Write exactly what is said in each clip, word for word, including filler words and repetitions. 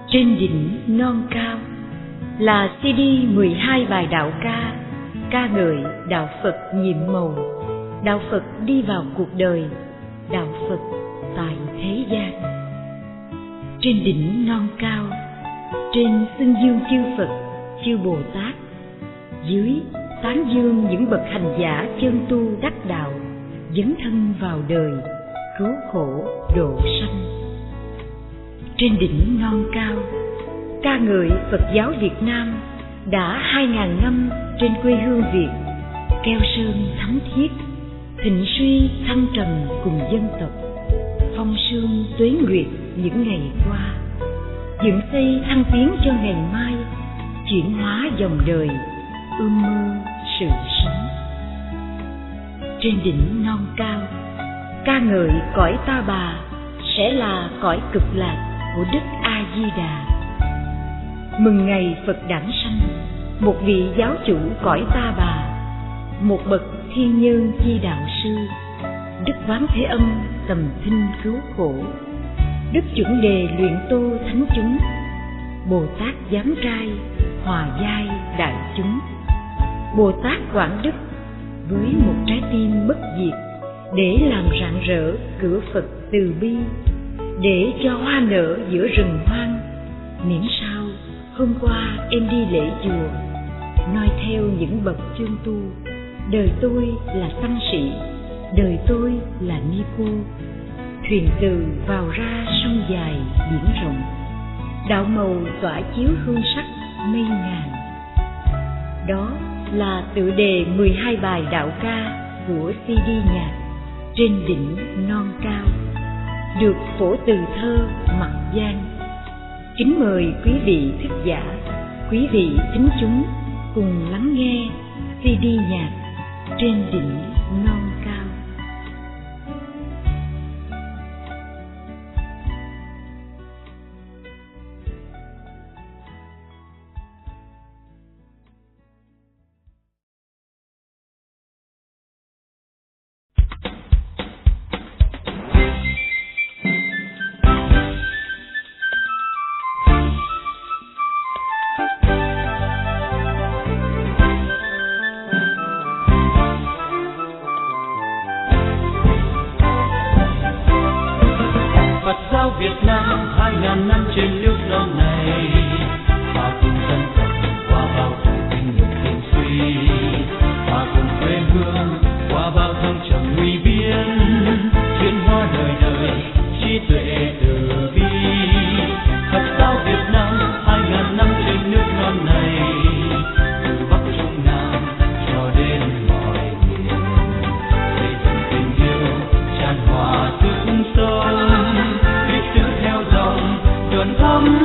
Trên đỉnh non cao là xê đê mười hai bài đạo ca, ca ngợi đạo Phật nhiệm màu, đạo Phật đi vào cuộc đời, đạo Phật tại thế gian. Trên đỉnh non cao, trên xưng dương chư Phật, chư Bồ Tát, dưới tán dương những bậc hành giả chân tu đắc đạo, dấn thân vào đời, cứu khổ độ sanh. Trên đỉnh non cao, ca ngợi Phật giáo Việt Nam đã hai ngàn năm trên quê hương Việt, keo sơn thắm thiết, thịnh suy thăng trầm cùng dân tộc, phong sương tuế nguyệt những ngày qua, dựng xây thăng tiến cho ngày mai, chuyển hóa dòng đời, ươm mơ sự sống. Trên đỉnh non cao, ca ngợi cõi Ta Bà sẽ là cõi cực lạc của Đức A Di Đà. Mừng ngày Phật đản sanh, một vị giáo chủ cõi Ta Bà, một bậc thiên nhân chi đạo sư, Đức Quán Thế Âm tầm thinh cứu khổ, Đức chuẩn đề luyện tô thánh chúng, Bồ Tát giám trai hòa giai đại chúng, Bồ Tát Quảng Đức với một trái tim bất diệt để làm rạng rỡ cửa Phật từ bi, để cho hoa nở giữa rừng hoang. Miễn sao hôm qua em đi lễ chùa, noi theo những bậc chân tu, đời tôi là tăng sĩ, đời tôi là ni cô, thuyền từ vào ra sông dài biển rộng, đạo màu tỏa chiếu hương sắc mây ngàn. Đó là tựa đề mười hai bài đạo ca của xê đê nhạc Trên đỉnh non cao, được phổ từ thơ Mặc Giang. Kính mời quý vị thức giả, quý vị thính chúng cùng lắng nghe xê đê nhạc Trên đỉnh non cao. Việt Nam hai ngàn năm trên nước non này, hòa cùng dân tộc qua bao thời bình nhược thịnh suy, hòa cùng quê hương qua bao thăng trầm nguy biên, chuyển hóa đời đời trí tuệ từ bi. Phật giáo Việt Nam hai ngàn năm trên nước non này, từ Bắc Trung Nam cho đến mọi miền, xây dựng tình yêu tràn hòa sức sống. Hãy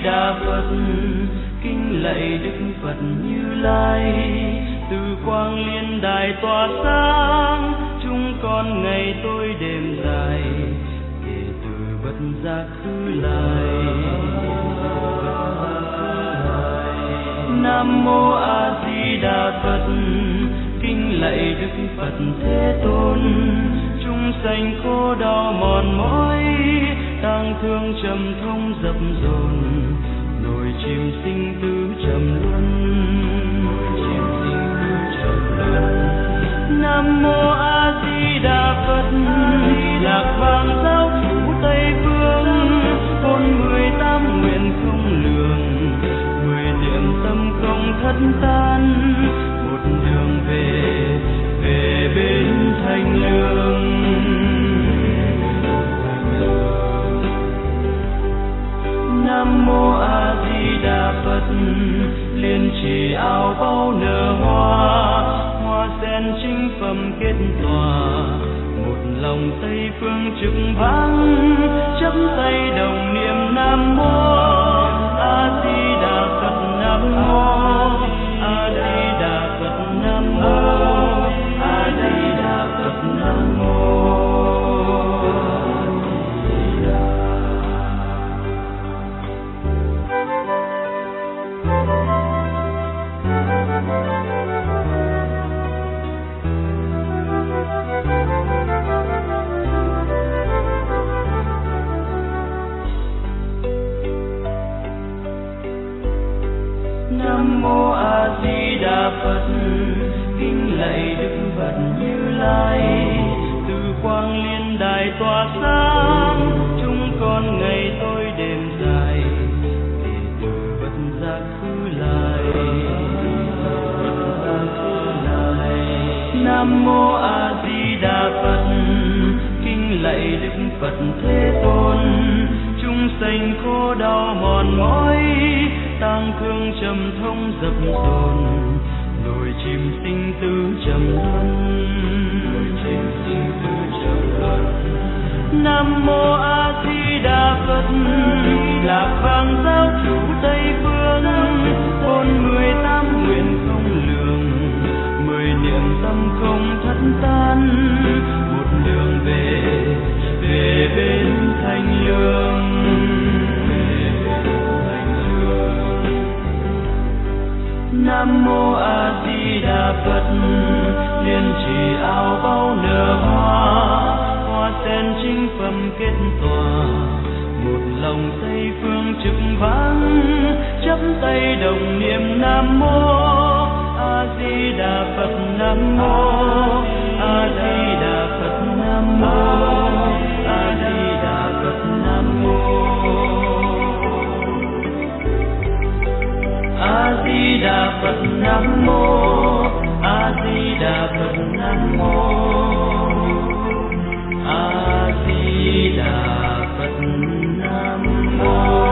Đà Phật, kính lạy Đức Phật Như Lai. Từ quang liên đài tỏa sáng, chúng con ngày tối đêm dài, kể từ bất giác khứ lại. Nam mô A Di Đà Phật, kính lạy Đức Phật Thế Tôn. Chúng sanh khổ đau mòn mỏi, tang thương trầm thông dập dồn, nổi chìm sinh tử trầm luân. Nam mô A Di Đà Phật, lạc vàng giáo chủ Tây Phương, bốn mười tám nguyện không lường, mười niệm tâm không thất tan, một đường về về bên thanh lương. Nam mô A Di Đà Phật, liên trì ao bao nở hoa, hoa sen chính phẩm kết tòa, một lòng Tây phương trực vang, chắp tay đồng niệm Nam mô A Di Đà Phật. Nam mô A Di Đà Phật. Nam mô A Di Đà Phật. Nam mô. Nam mô A Di Đà Phật, kính lạy Đức Phật Như Lai. Từ quang liên đài tỏa sáng, chúng con ngày tối đêm dài, kể từ bất giác khứ lại. Nam mô A Di Đà Phật, kính lạy Đức Phật Thế Tôn. Chúng sanh khổ đau mòn mỏi, tang thương trầm thông dập dồn, nổi chìm sinh tử trầm luân. Nam mô A Di Đà Phật, lạc vàng giáo chủ Tây Phương, bốn mười tám nguyện không lường, mười niệm tâm không thất tan, một đường về về bên thanh lương. Nam mô A Di Đà Phật, liên trì ao bao nở hoa, hoa sen chính phẩm kết tòa, một lòng Tây phương trực vang, chắp tay đồng niệm Nam mô A Di Đà Phật. Nam mô A Di Đà Phật. Nam mô A Di Đà Phật. Nam mô A Di Đà Phật. Nam mô A Di Đà Phật. Nam mô A Di Đà Phật. Nam mô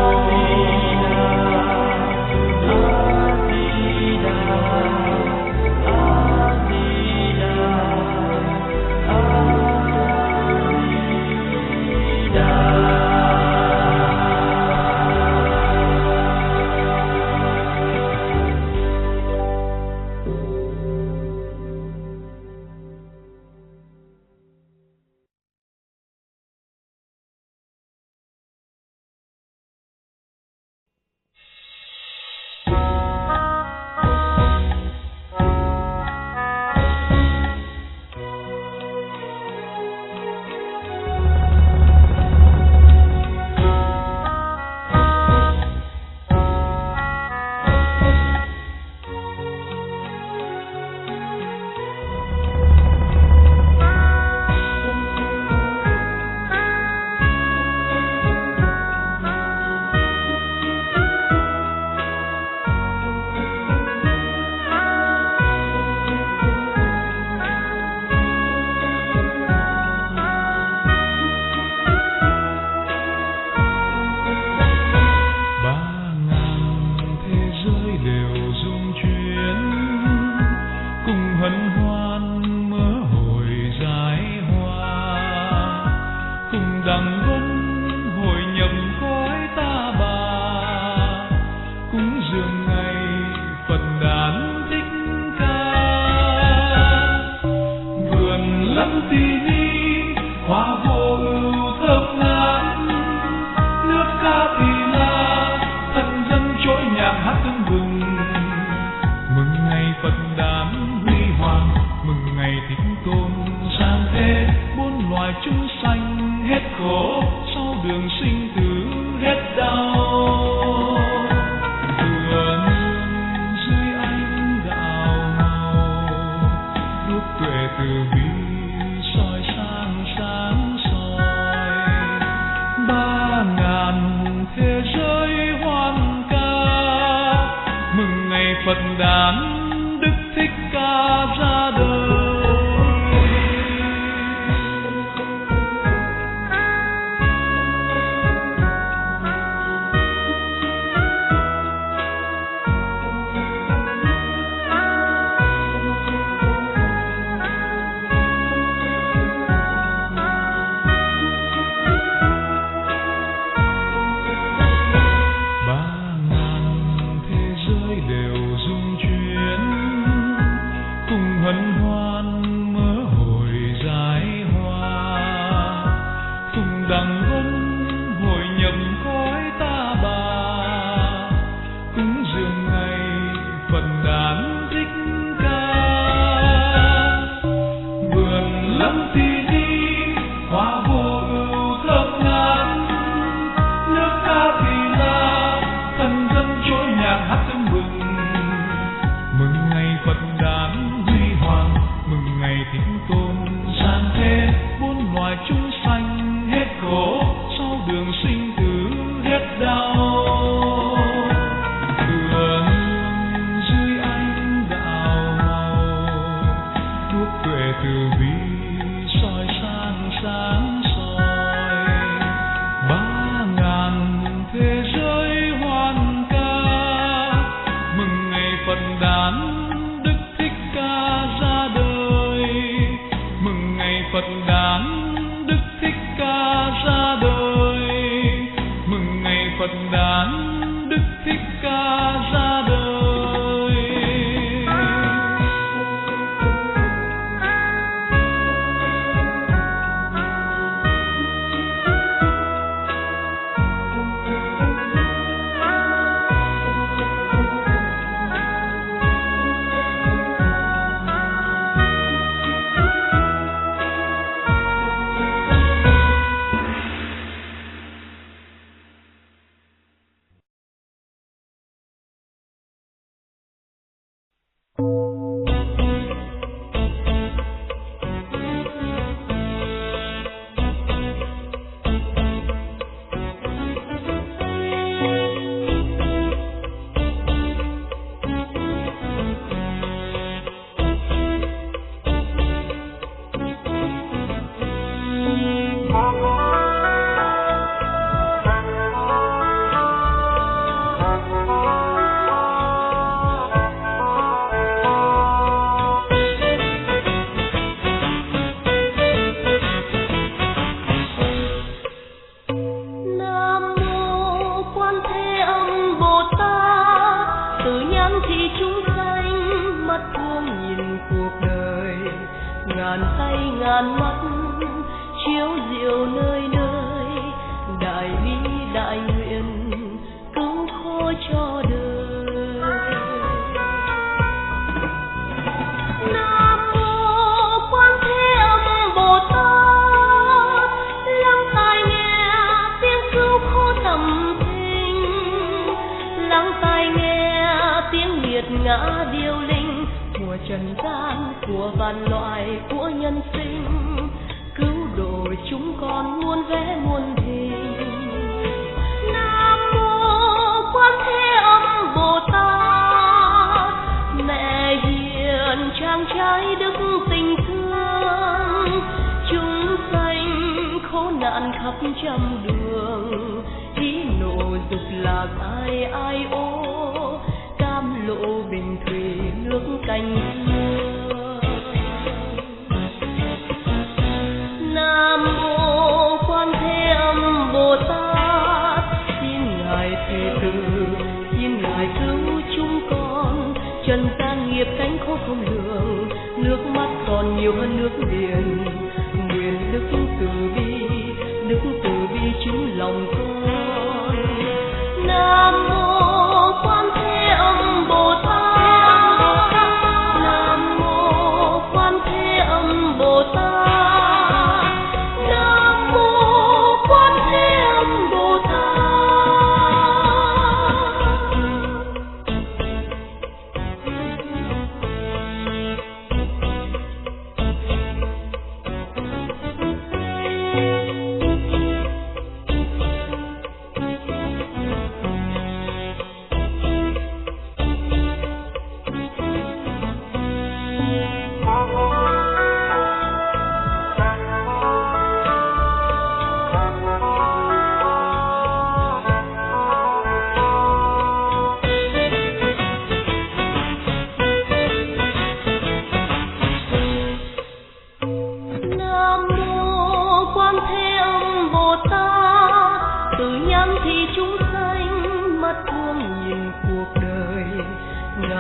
Phật đản Đức Thích Ca ra đời.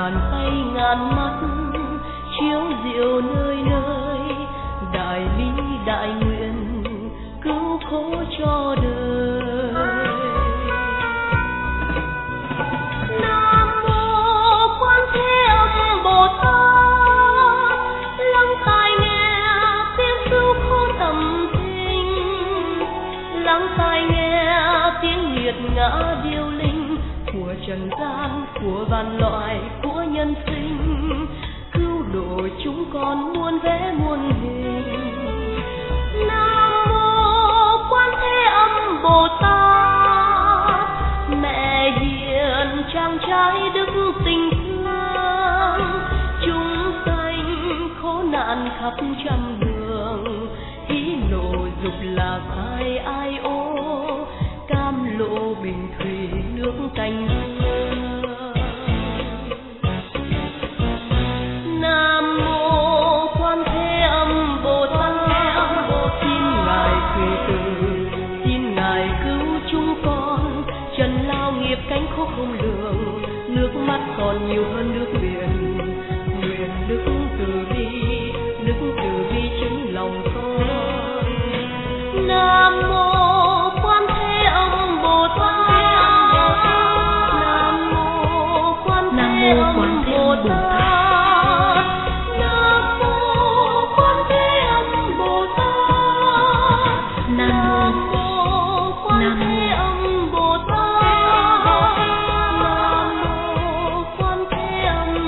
ngàn tay ngàn mắt chiếu diệu nơi nơi, đại lý đại nguyện cứu khổ cho đời. Nam mô Quan Thế Âm Bồ Tát, lắng tai nghe tiếng cứu khổ thầm thinh, lắng tai nghe tiếng nghiệt ngã điêu linh của trần gian, của vạn loại, của nhân sinh, cứu độ chúng con muôn vẻ muôn hình. Nam mô Quan Thế Âm Bồ Tát, mẹ hiền chàng trai đức tình thương, chúng sanh khổ nạn khắp trăm đường, hí nộ dục lạc ai ai ô, cam lộ bình thủy nước canh hương. Nam mô Quan Thế Âm Bồ Tát, xin ngài thủy từ, xin ngài cứu chúng con, trần lao nghiệp cánh khổ không lường, nước mắt còn nhiều hơn nước biển, nguyện đức từ bi, đức từ bi chứng lòng con. Nam mô Quan Thế Âm Bồ Tát, Nam mô Quan Thế Âm Bồ Tát, Nam mô Quan Thế Âm Bồ Tát, Nam mô Quan Thế Âm Bồ Tát, Nam mô Quan Thế Âm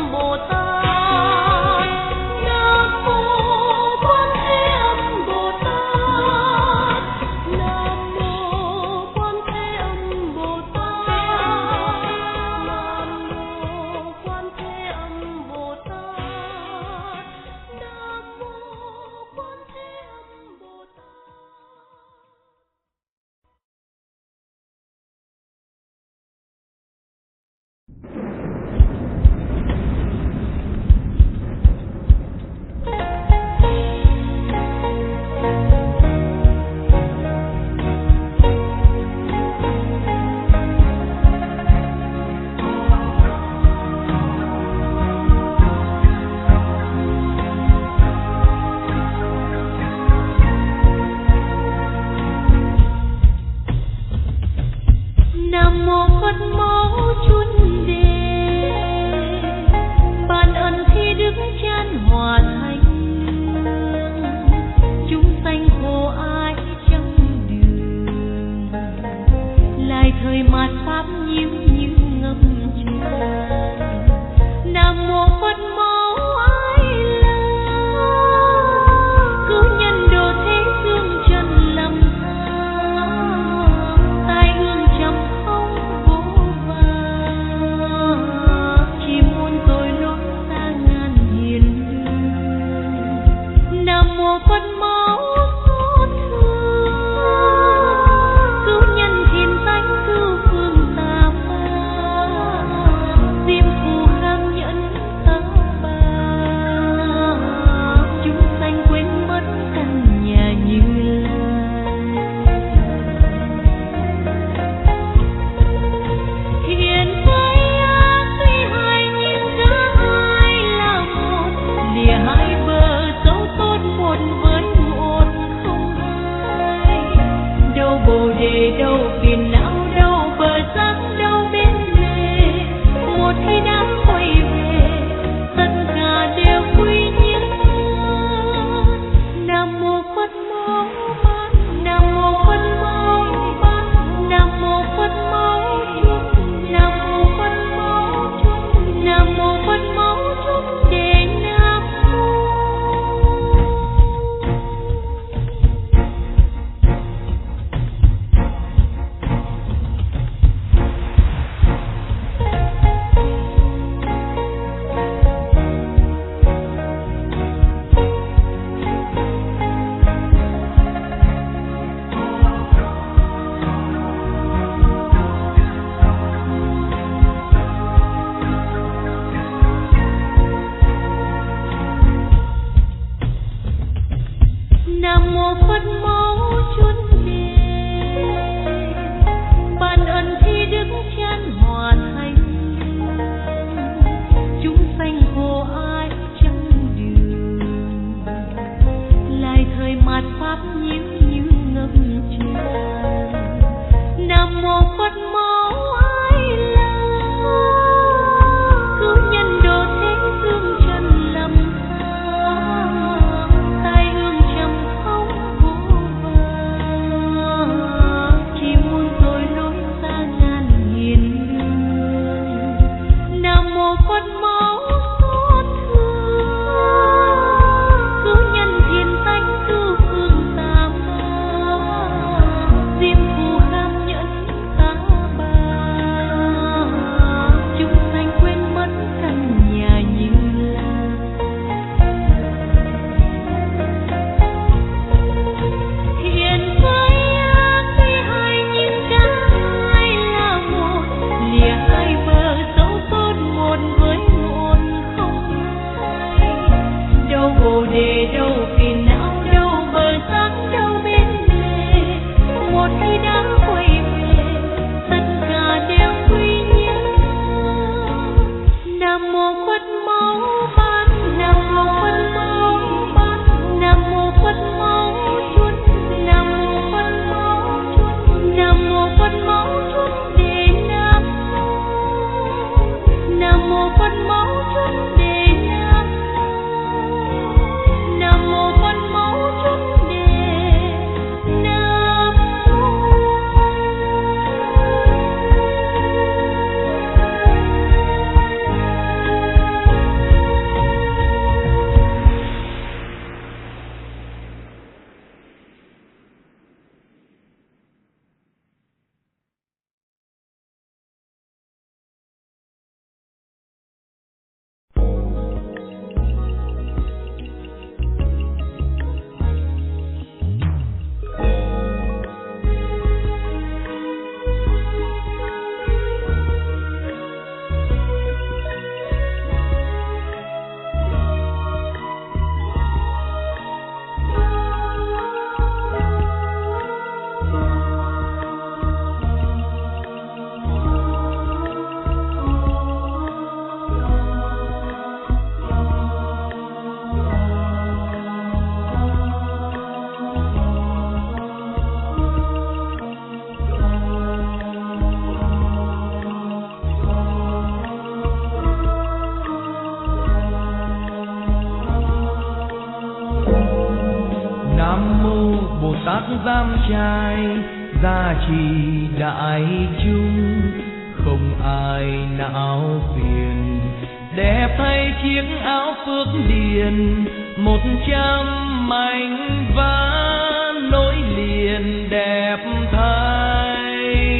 giám trai, gia trì đại chúng, không ai não phiền. Đẹp thay chiếc áo phước điền, một trăm mảnh ván nối liền đẹp thay.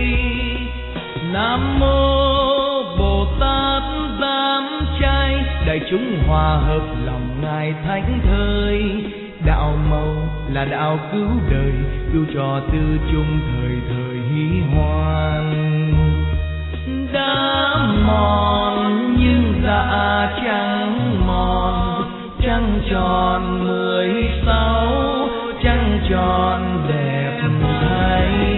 Nam mô Bồ Tát giám trai, đại chúng hòa hợp lòng ngài thánh thơi. Đạo màu là đạo cứu đời, cứu cho tư chung thời thời hí hoan. Đã mòn nhưng dạ chẳng mòn, trăng tròn mười sáu, trăng tròn đẹp thay.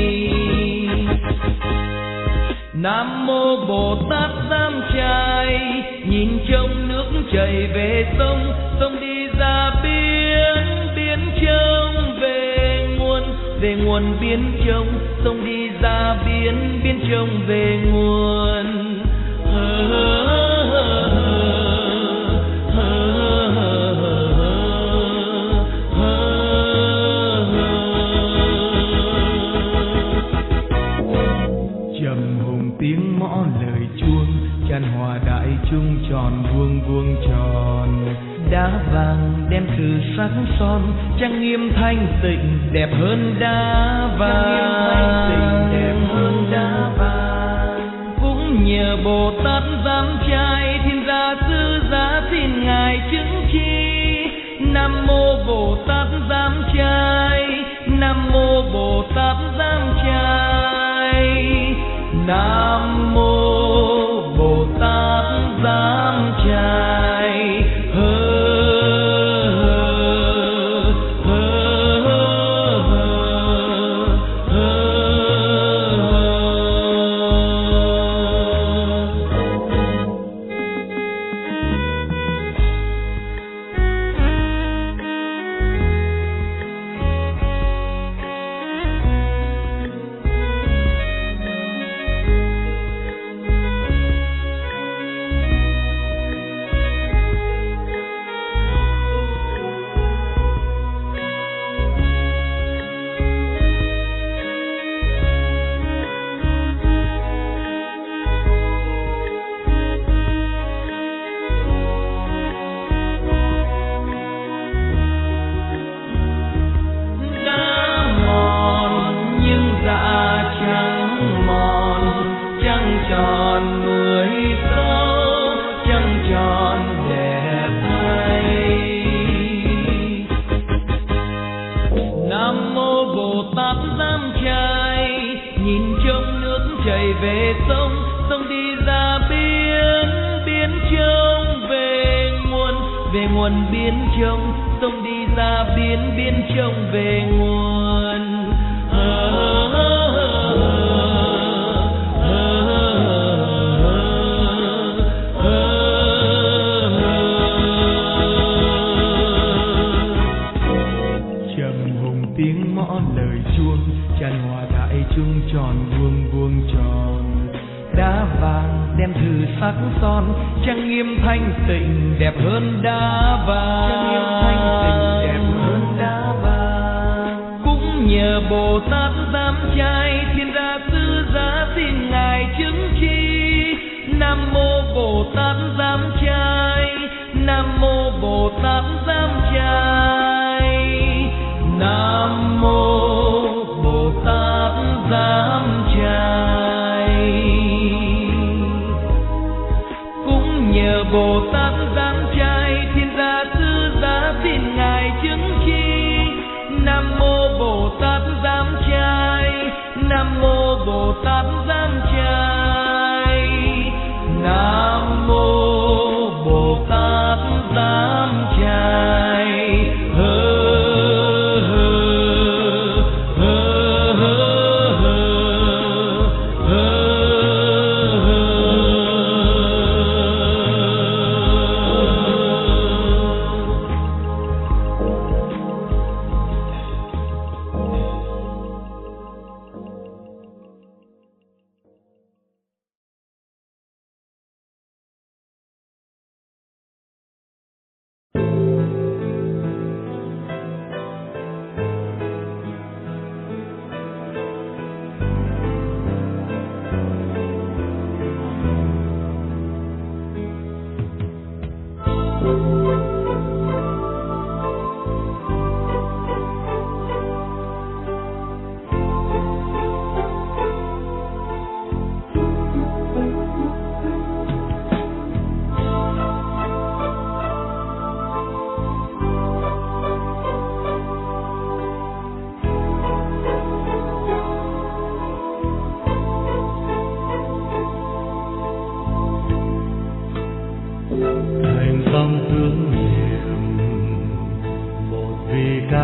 Nam mô Bồ Tát giám trai, nhìn trông nước chảy về sông, sông đi ra biển, biển trông về nguồn, về nguồn biển trông, sông đi ra biển, biển trông về nguồn. Hơ, hơ, hơ, hơ, hơ, hơ. Trầm hùng tiếng mõ lời chuông, chan hòa đại chung tròn vuông vuông tròn. Đá vàng đem từ sáng son, trang nghiêm thanh tịnh đẹp hơn đá vàng. Đẹp hơn đá vàng. Cũng nhờ Bồ Tát giám trai, thiên gia sư giá xin ngài chứng chi. Nam mô Bồ Tát giám trai, Nam mô Bồ Tát giám trai, Nam mô Bồ Tát giám trai.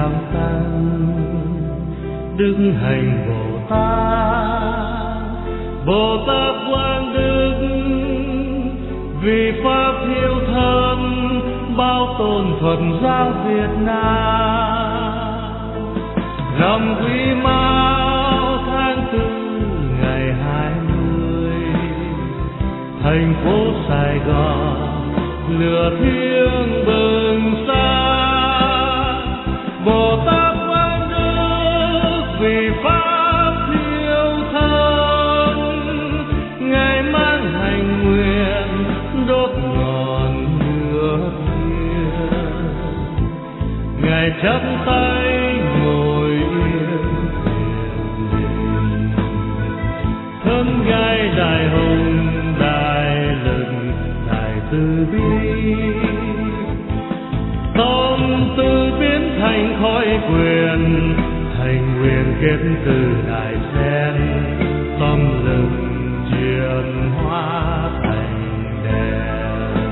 cao tăng, đức hành Bồ Tát. Bồ Tát Quang Đức vì pháp hiếu thân, bao tôn Phật giáo Việt Nam. Rằm Quý Mão tháng tư ngày hai mươi, thành phố Sài Gòn lửa thiêng bừng sáng. Bồ Tát Quang Đức vì pháp hiếu thân, ngài mang hành nguyện đốt ngọn lửa thiêng. Ngài chắp tay ngồi yên thiền định, thân ngài đại hùng đại lực đại từ bi. Tâm từ biến thành khói quyền, hành nguyện kết từ đại sen. Tâm lực chuyển hóa thành đèn,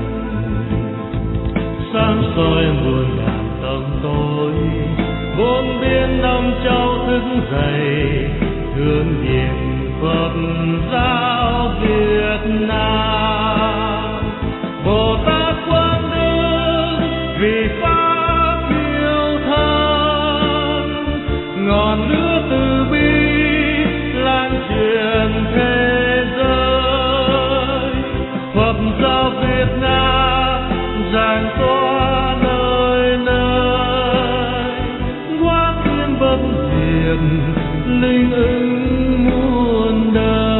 sáng soi muôn ngàn tâm tối. Bốn biển năm châu thức dậy, hướng niệm Phật giáo Việt Nam. Bồ Tát Quang Đức vì pháp hiếu thân, ngọn lửa từ bi lan truyền thế giới. Phật giáo Việt Nam rạng tỏa nơi nơi, hóa thiên bất diệt linh ứng muôn đời.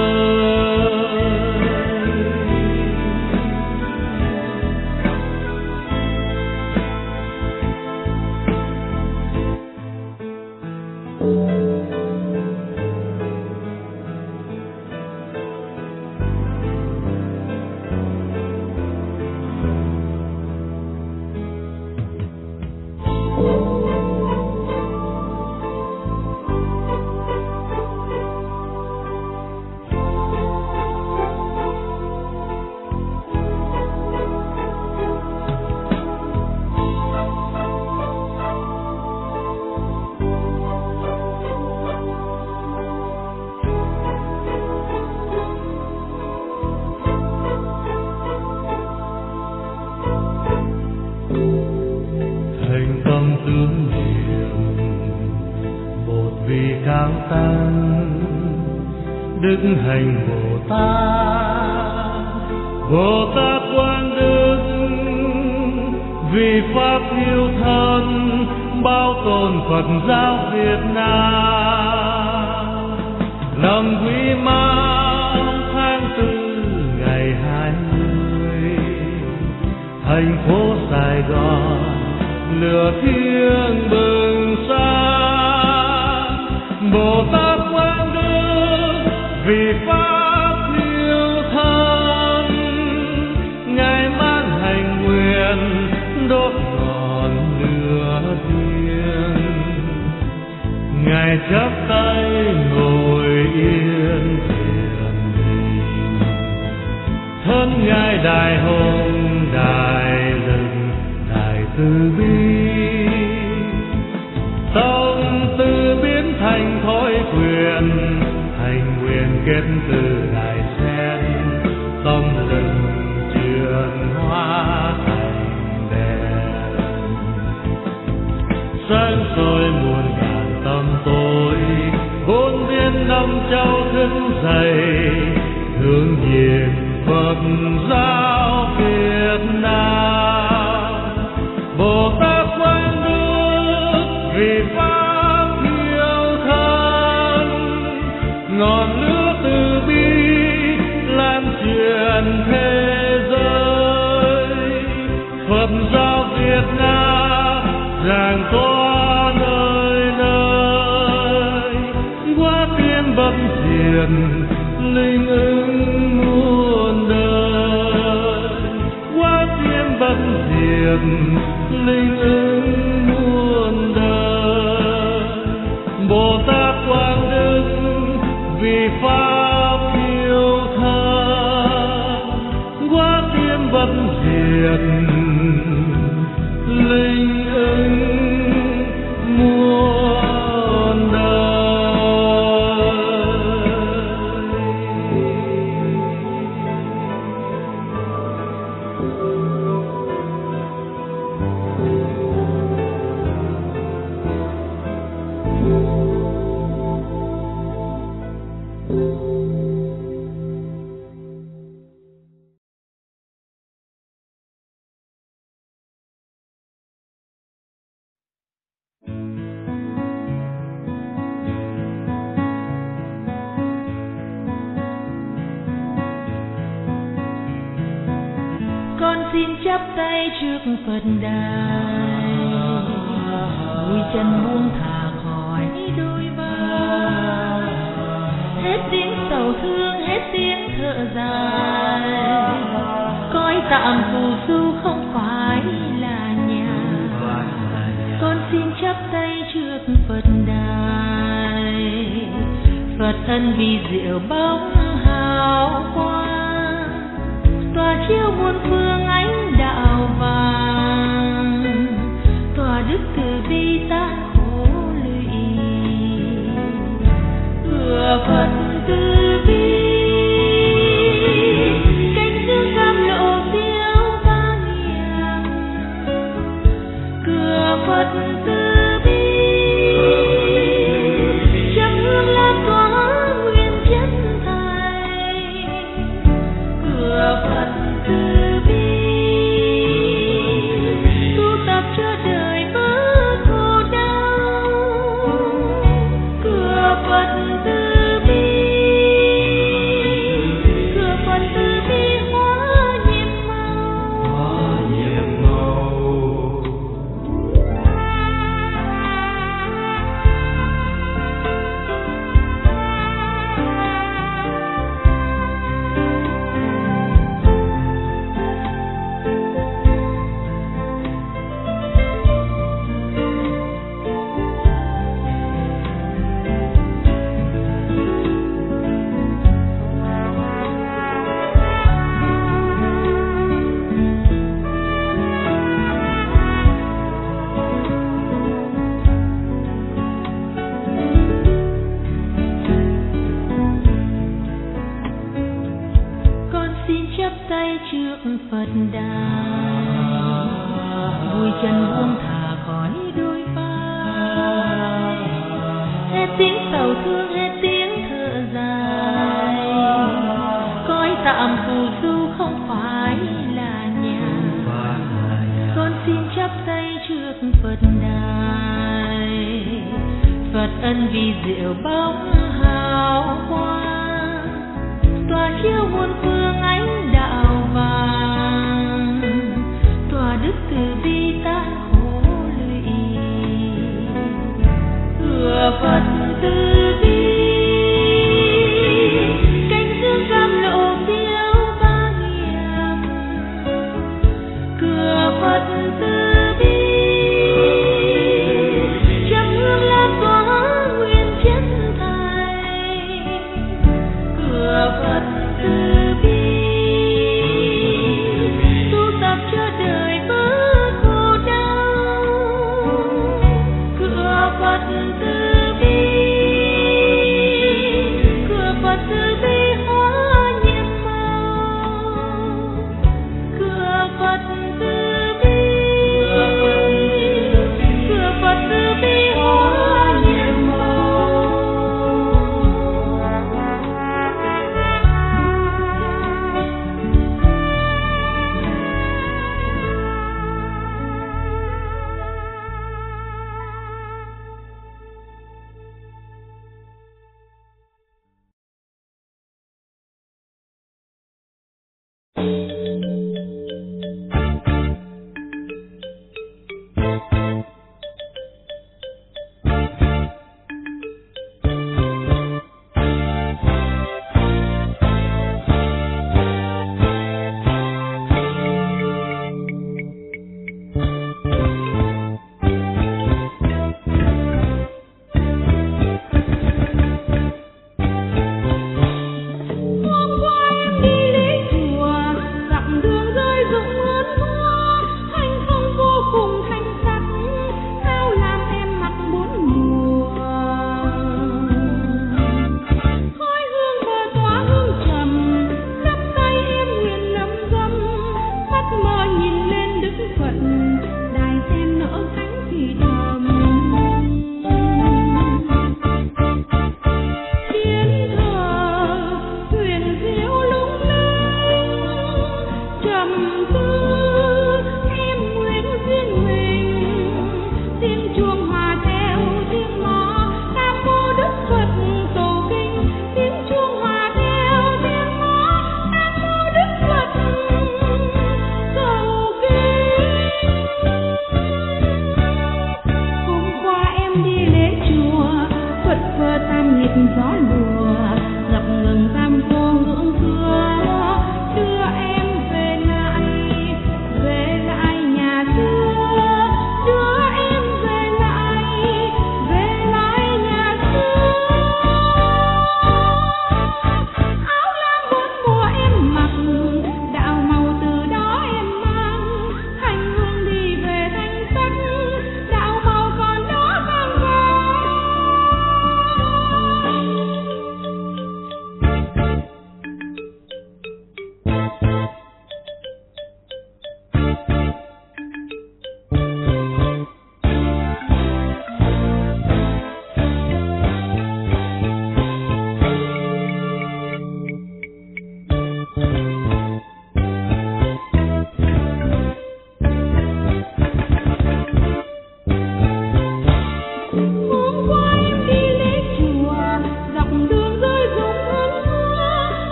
Thành tâm tướng niệm một vị cao tăng, đức hành Bồ Tát. Bồ Tát Quang Đức vì pháp hiếu thân, bao tôn Phật giáo Việt Nam. Rằm Quý Mão tháng tư ngày hai mươi, thành phố Sài Gòn lửa thiêng bừng sáng. Bồ Tát Quang Đức vì pháp hiếu thân, ngài mang hành nguyện đốt ngọn lửa thiêng. Ngài chắp tay ngồi yên thiền định, thân ngài đại hùng đại lực đại từ bi. Tâm từ biến thành thói quyền, hành nguyện kết từ đại sen. Tâm lực chuyển hóa thành đèn, sáng soi muôn ngàn tâm tối. Bốn biển năm châu thức dậy, hướng nhìn Phật giáo Việt Nam. Bồ Tát Quang Đức vì pháp hiếu thân, ngọn lửa từ bi lan truyền thế giới. Phật giáo Việt Nam rạng tỏa nơi nơi, hóa tiên bất diệt linh ứng muôn đời. Hóa tiên bất diệt linh ứng muôn đời. Bồ Tát Quang Đức vì pháp hiếu thân, hóa tiên bất diệt linh ứng xin chắp tay trước Phật đài, vui chân buông thả khỏi đôi vai. Hết tiếng sầu thương, hết tiếng thở dài, cõi tạm phù du không phải là nhà. Con xin chắp tay trước Phật đài, Phật ân vì diệu bóng hào quang, tỏa chiếu muôn phương ánh đạo vàng, tỏa đức từ bi tan khổ lụy. Cửa Phật từ bi, cánh dương cam lộ diệu ba nghiêng. Cửa Phật từ bi, chấm hương lan tỏa nguyện chân thành. Cửa Phật từ bi, tu tập cho đời bớt khổ đau. Cửa Phật từ bi, cửa Phật từ bi hóa nhiệm màu. Con xin chắp tay trước Phật đài, vui chân buông thả khỏi đôi vai. Hết tiếng sầu thương, hết tiếng thở dài, cõi tạm phù du không phải là nhà. Con xin chắp tay trước Phật đài, Phật ân vì diệu bóng hào quang, tỏa chiếu muôn phương ánh đạo vàng, tỏa đức từ bi tan khổ lụy. Cửa Phật từ bi, cánh dương cam lộ diệu ba nghiêng. Cửa Phật từ bi, chấm hương lan tỏa nguyện chân thành. Cửa Phật từ bi,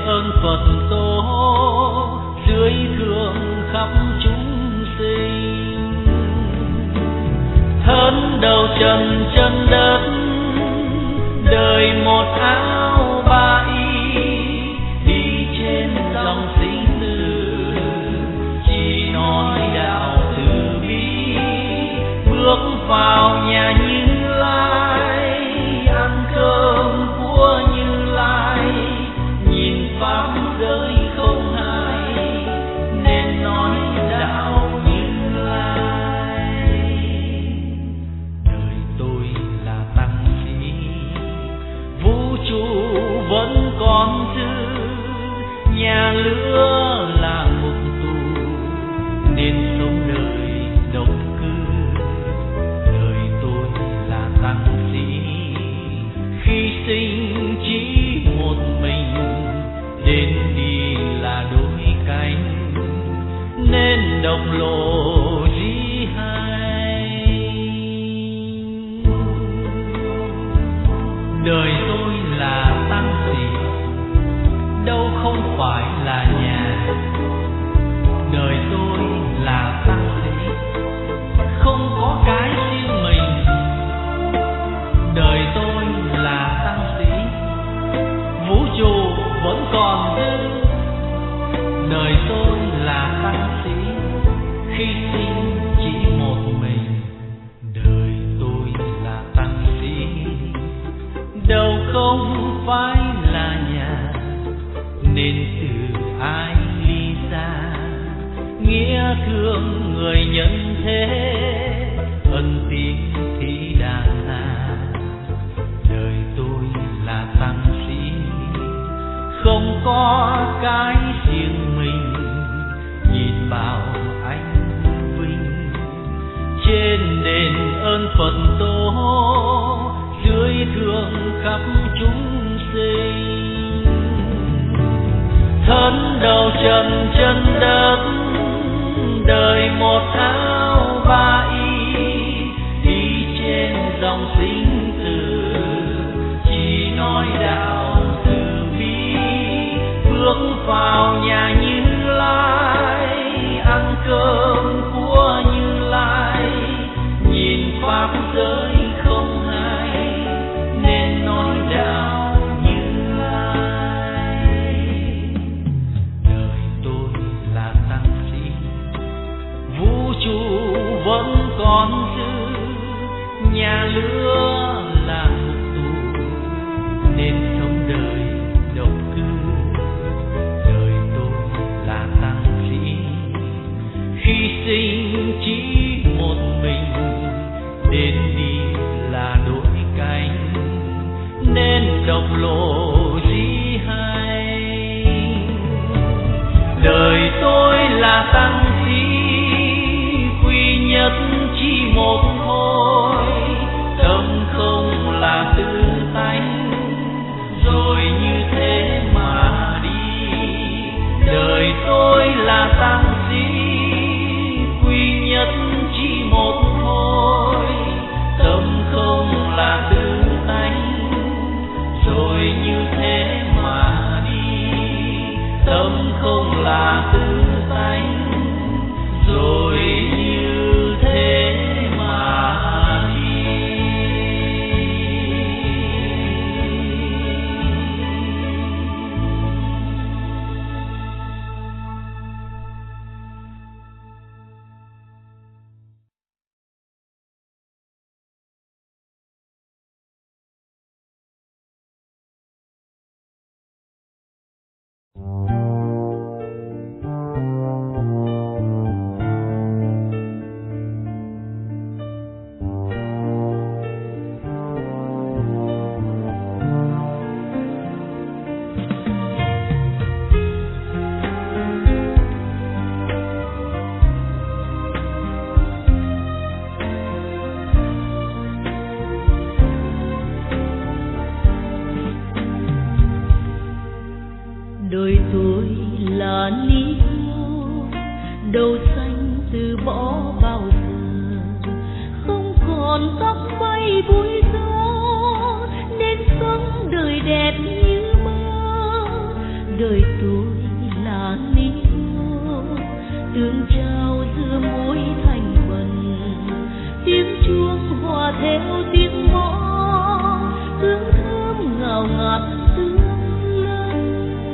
ơn Phật tổ dưới thương khắp chúng sinh. Thân đầu trần chân đất, đời một áo ba y, đi trên dòng sinh tử, chỉ nói đạo từ bi. Bước vào nhà Như Lai, ăn cơm của Như Lai, nhìn pháp giới không hai, nên nói đạo Như Lai. Đời tôi là tăng sĩ, vũ trụ vẫn còn dư, nhà lửa là ngục tù, nên sống đời độc cư. Đời tôi là tăng sĩ, khi sinh chỉ một mình, đến đi là đôi cánh, nên độc lộ dĩ hai. Đời tôi là tăng sĩ, đâu không phải là nhà. Đời tôi là tăng sĩ, không có cái riêng mình. Đời tôi là tăng sĩ, vũ trụ vẫn còn dư. Đời tôi là tăng sĩ, khi sinh chỉ một mình. Đời tôi là tăng sĩ, đâu không phải là nhà, nên từ ai ly xa. Nghĩa thương người nhân thế, ân tiếng thì đàn hà. Đời tôi là tăng sĩ, không có cái riêng mình. Nhìn vào anh vinh, trên đền ơn Phật tổ, dưới thương khắp chúng sinh. Thân đầu trần chân đất, đời một áo ba y, đi trên dòng sinh tử, chỉ nói đạo từ bi. Bước vào nhà Như Lai, ăn cơm của Như Lai, nhìn pháp giới không hai, nên nói đạo Như Lai. Đời tôi là tăng sĩ, vũ trụ vẫn còn dư, nhà lửa là ngục tù, nên sống đời độc cư. Đời tôi là tăng sĩ, khi sinh chỉ một mình, đến đi là đôi cánh, nên độc lộ dĩ hai. Đời tôi là tăng sĩ, quy nhất chỉ một thôi, tâm không là tự tánh, rồi như thế mà đi. Đời tôi là tăng sĩ, quy nhất chỉ một thôi, tâm không là tự tánh, rồi như thế mà đi. Tâm không là tự tánh, rồi như thế mà đi. Đời tôi là ni cô, đầu xanh từ bỏ bao giờ, không còn tóc bay bụi gió, nên sống đời đẹp như mơ. đời tôi là ly cô, tương trao giữa mối thành vần, tiếng chuông hòa theo tiếng mõ, hương thơm ngào ngạt tương lâm.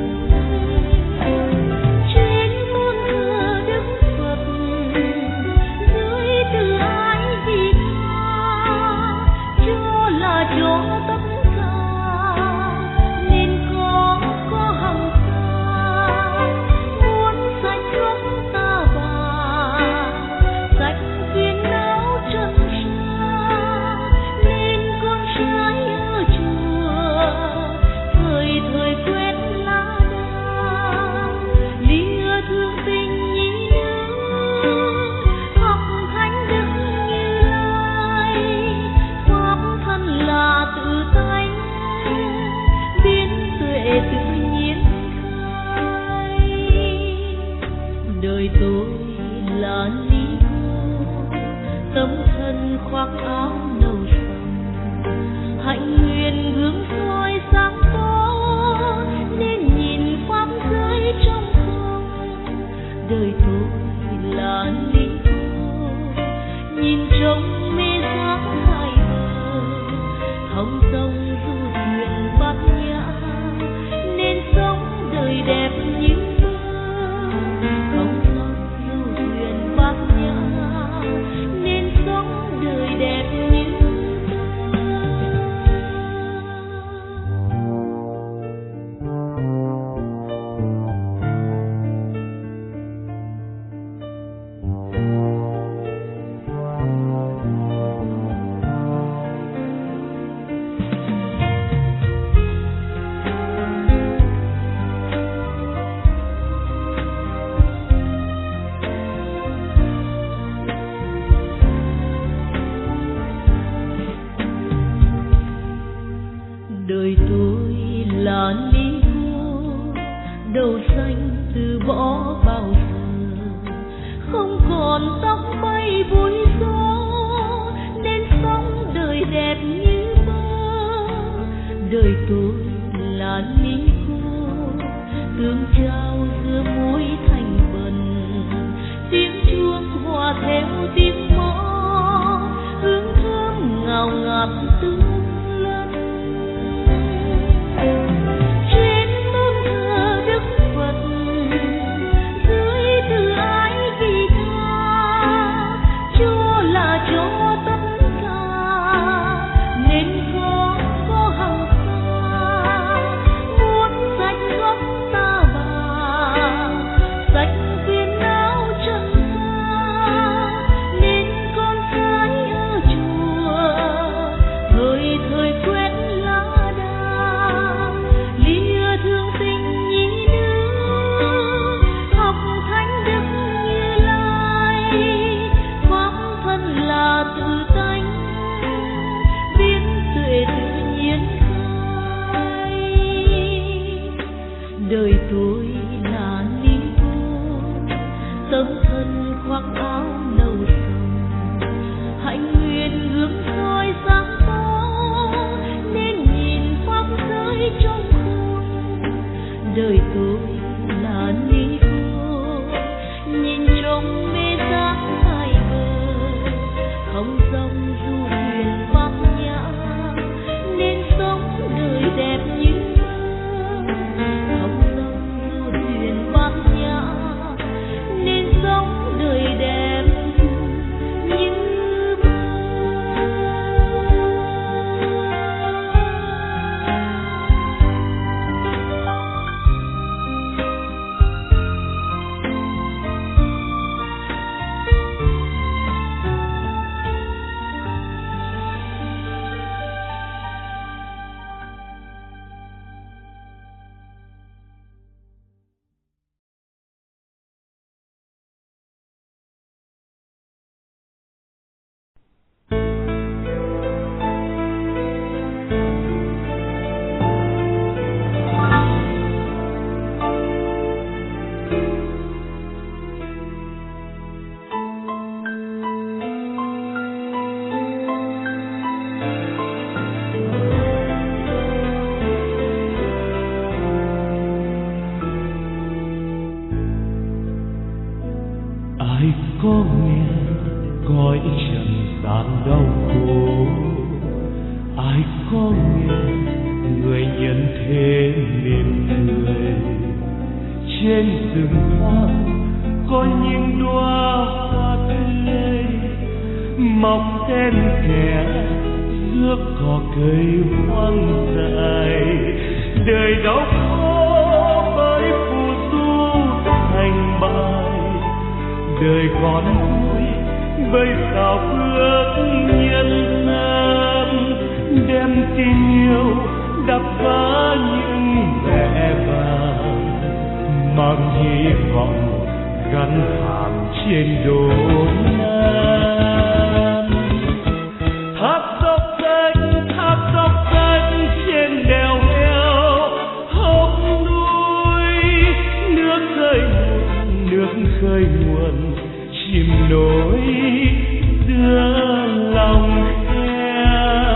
Trên ngôn thơ Đức Phật dưới từ ái vị tha, cho là cho tất cả nên có có hằng xa, muốn sạch gốc ta bà sạch phiền não trần xa, nên con trái ở chùa thời thời quét lá đa, lìa thương tình nhĩ nữ học thánh đức Như Lai, pháp thân là tự tánh biến tuệ tự nhiên khai. Đời tôi là ly cô, tâm thân khoác áo nâu sòng, hạnh nguyện gương soi sáng tỏ nên nhìn pháp giới trong không. Đời tôi là ly cô, nhìn trông mê giác hai bờ, thong dong du thuyền bát nhã nên sống đời đẹp như mơ. Thong dong du thuyền bát nhã nên sống đời đẹp như mơ. Đời tôi là ly cô, đầu xanh từ bỏ bao giờ, không còn tóc bay bối gió nên sống đời đẹp như mơ. Đời tôi là ly cô, tương trao giữa mối thành vần, tiếng chuông hòa theo tiếng mõ, hương thơm ngào ngạt tương lâm. Trên ngôn thơ Đức Phật dưới từ ái vị tha, cho là cho tất cả nên có có hằng xa, muốn sạch gốc ta bà sạch phiền não trần xa, nên con trái ở chùa thời thời quét lá đa, lìa thương tình nhĩ nữ học thánh đức Như Lai, pháp thân là tự tánh biến tuệ tự nhiên khai. Đời tôi là ly cô, tâm thân khoác áo nâu sòng, hạnh nguyện gương soi sáng tỏ nên nhìn pháp giới trong không. Đời tôi là ly cô, nhìn trông mê giác hai bờ, không dòng du thuyền bát nhã nên sống đời đẹp như mơ. Không dòng du thuyền bát nhã nên sống đời đẹp như mơ. ai có nghe cõi trần gian đau khổ, ai có nghe người nhân thế mỉm cười. Trên rừng hoa có những đóa hoa tươi mọc xen kẽ giữa cỏ cây hoang dại. Đời đau khổ bởi phù du thành bại, đời còn vui bởi sao bước nhân gian. Đem tình yêu đắp phá những vẻ vàng, mang hy vọng gắn hàm trên đồi non. Thác dốc xanh, thác dốc xanh trên đèo heo hốc núi, nước khơi nguồn, nước khơi nguồn chìm nổi giữa lòng khe.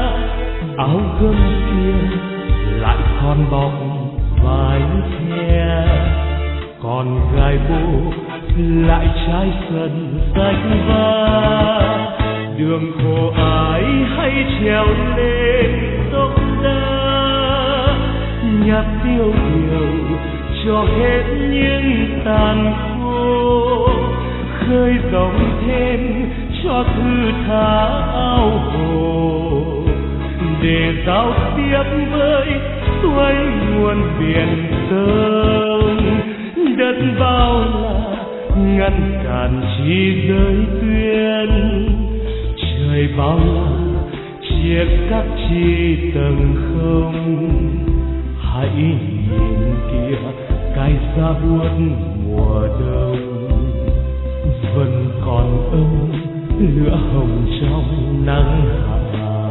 Áo gấm kia lại còn bọc vải the, còn gai bố lại trái sân xanh va. Đường khổ ái hay trèo lên dốc đá, nhạt tiêu điều cho hết những tàn khô, khơi rộng thêm cho thư thả ao hồ, để giao tiếp với suối nguồn biển sông. Đất bao la ngăn cản chi giới tuyến, trời bao la chia cắt chi tầng không. Hãy nhìn kia cái giá buốt mùa đông, vẫn còn ấm lửa hồng trong nắng hạ.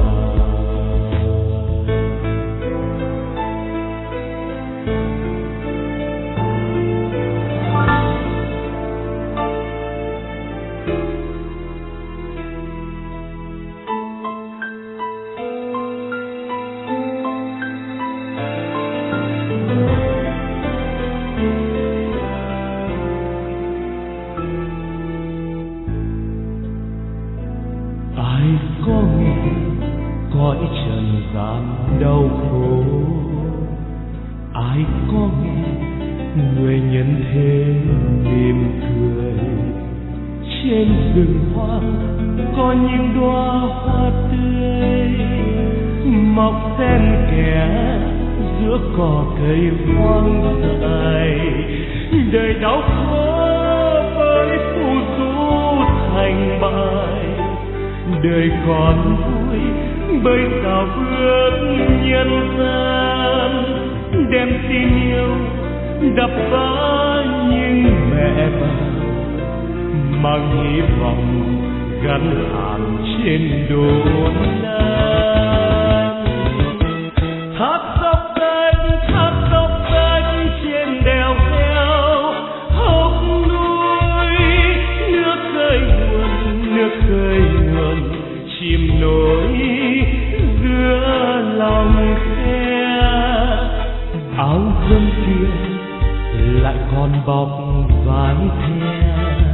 Cõi trần gian đau khổ, ai có nghe người nhân thế mỉm cười. Trên rừng hoa có những đóa hoa tươi mọc xen kẽ giữa cỏ cây hoang dại. Đời đau khổ bởi phù du thành bại, đời còn vui bởi sao bước nhân gian. Đem tình yêu đắp phá những mẹ vàng, mang hy vọng gắn hàm trên đồi non. Thác dốc xanh, thác dốc xanh trên đèo heo hốc núi, nước khơi nguồn, nước khơi nguồn chìm nổi giữa lòng khe. Áo gấm kia lại còn bọc vải the,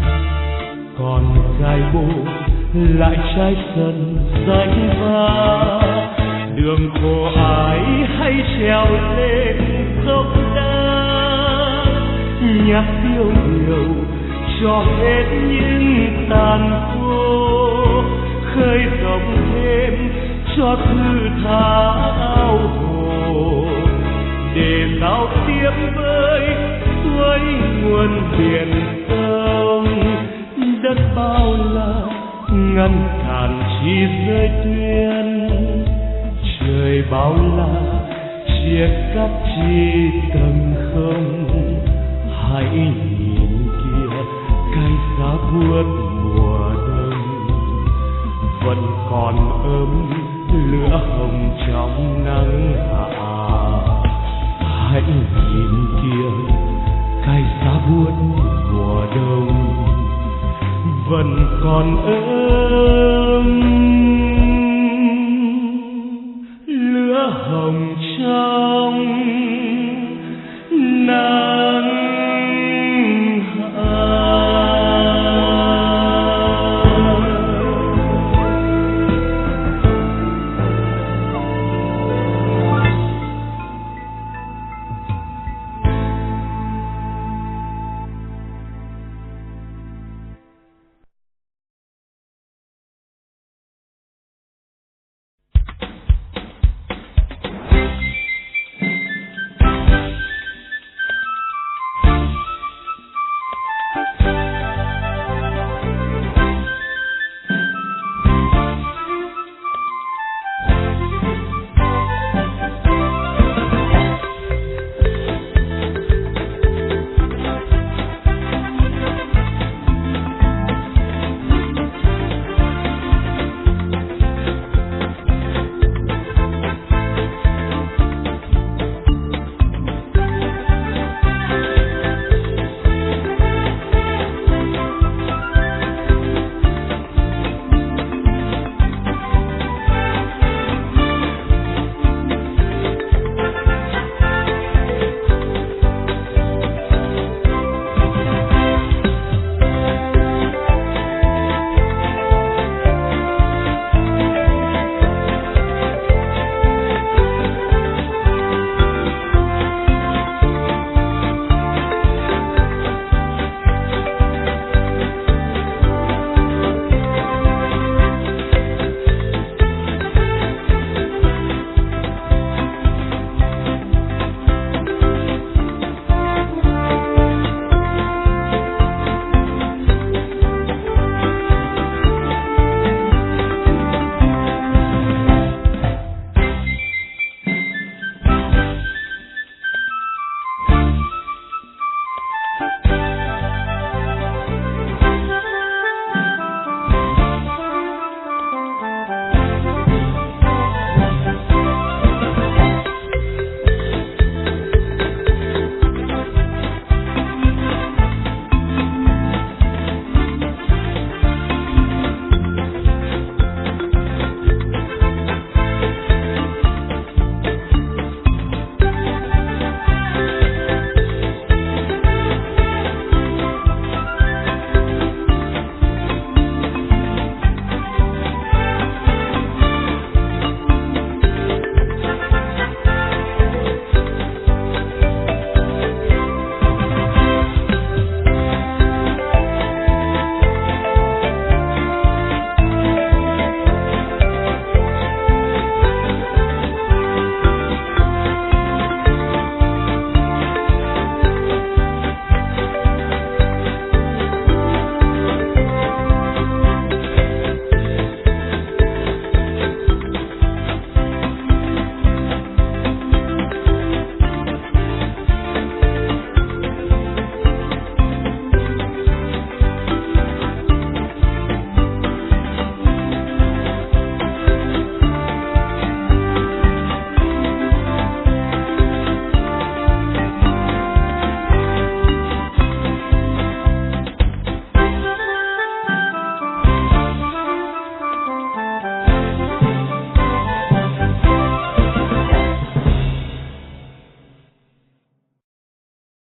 còn gai bố lại trái sân xanh va. Đường khổ ái hay trèo lên dốc đá, nhạc tiêu điều cho hết những tàn khô, khơi rộng thêm cho thư thả ao hồ, để giao tiếp với suối nguồn biển sông. Đất bao la ngăn cản chi giới tuyến, trời bao la chia cắt chi tầng không. Hãy nhìn kia cái giá buốt mùa đông, vẫn còn ấm lửa hồng trong nắng hạ. Hãy nhìn kia cái giá buốt mùa đông, vẫn còn ấm